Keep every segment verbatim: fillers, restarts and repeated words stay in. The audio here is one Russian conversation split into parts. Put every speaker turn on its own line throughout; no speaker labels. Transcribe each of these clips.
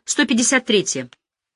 сто пятьдесят третье.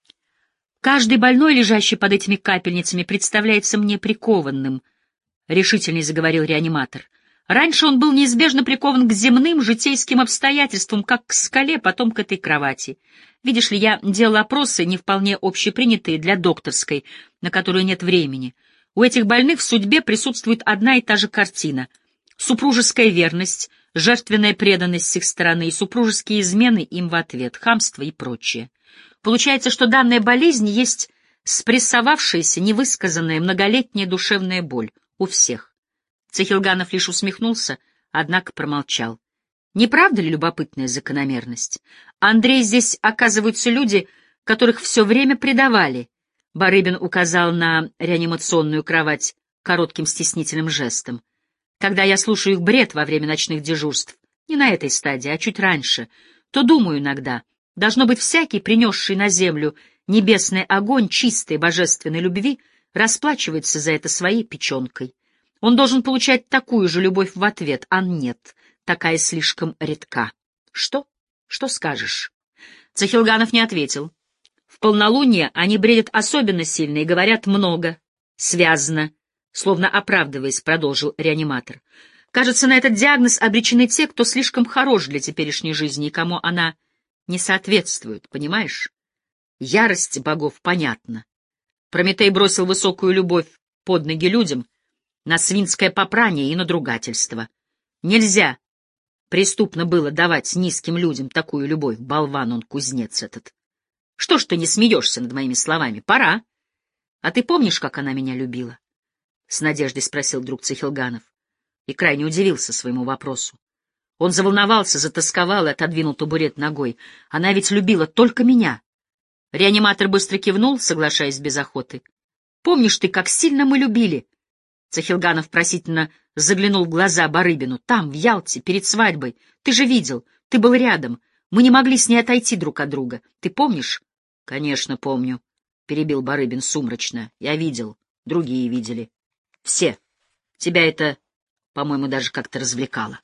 Каждый больной, лежащий под этими капельницами, представляется мне прикованным, — решительно заговорил реаниматор. Раньше он был неизбежно прикован к земным житейским обстоятельствам, как к скале, потом к этой кровати. Видишь ли, я делал опросы, не вполне общепринятые для докторской, на которую нет времени. У этих больных в судьбе присутствует одна и та же картина. Супружеская верность, жертвенная преданность с их стороны и супружеские измены им в ответ, хамство и прочее. Получается, что данная болезнь есть спрессовавшаяся, невысказанная многолетняя душевная боль у всех. Цехилганов лишь усмехнулся, однако промолчал. Не правда ли любопытная закономерность? Андрей, здесь оказываются люди, которых все время предавали. Барыбин указал на реанимационную кровать коротким стеснительным жестом. Когда я слушаю их бред во время ночных дежурств, не на этой стадии, а чуть раньше, то думаю иногда, должно быть, всякий, принесший на землю небесный огонь чистой божественной любви, расплачивается за это своей печенкой. Он должен получать такую же любовь в ответ, а нет, такая слишком редка. Что? Что скажешь? Цахилганов не ответил. В полнолуние они бредят особенно сильно и говорят много, связно, словно оправдываясь, продолжил реаниматор. Кажется, на этот диагноз обречены те, кто слишком хорош для теперешней жизни и кому она не соответствует, понимаешь? Ярость богов понятна. Прометей бросил высокую любовь под ноги людям, на свинское попрание и надругательство. Нельзя преступно было давать низким людям такую любовь, болван он, кузнец этот. Что ж ты не смеешься над моими словами? Пора. А ты помнишь, как она меня любила? С надеждой спросил друг Цехилганов и крайне удивился своему вопросу. Он заволновался, затосковал и отодвинул табурет ногой. Она ведь любила только меня. Реаниматор быстро кивнул, соглашаясь без охоты. Помнишь ты, как сильно мы любили? Цахилганов просительно заглянул в глаза Барыбину. Там, в Ялте, перед свадьбой. Ты же видел, ты был рядом. Мы не могли с ней отойти друг от друга. Ты помнишь? — Конечно, помню, — перебил Барыбин сумрачно. — Я видел, другие видели. Все. Тебя это, по-моему, даже как-то развлекало.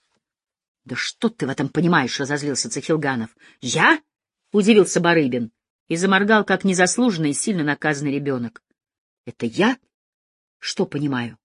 — Да что ты в этом понимаешь? — разозлился Цахилганов. — Я? — удивился Барыбин и заморгал, как незаслуженный и сильно наказанный ребенок. — Это я? Что понимаю?